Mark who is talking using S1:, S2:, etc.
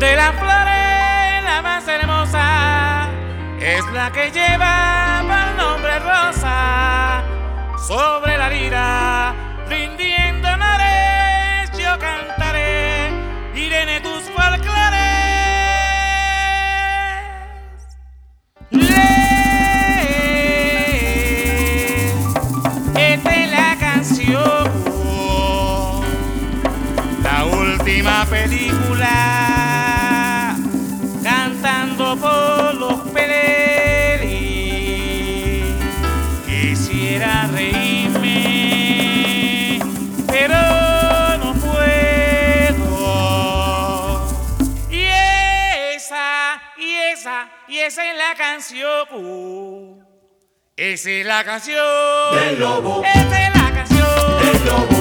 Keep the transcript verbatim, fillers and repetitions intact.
S1: De las flores la más hermosa es la que lleva por nombre rosa. Sobre la lira rindiendo honores yo cantaré, iré en tus folclores. Lee, esta es la canción, la última película, cantando por los peleles. Quisiera reírme, pero no puedo. Y esa, y esa, y esa es la canción. Esa es la canción
S2: del lobo.
S1: Esa es la canción
S2: del lobo.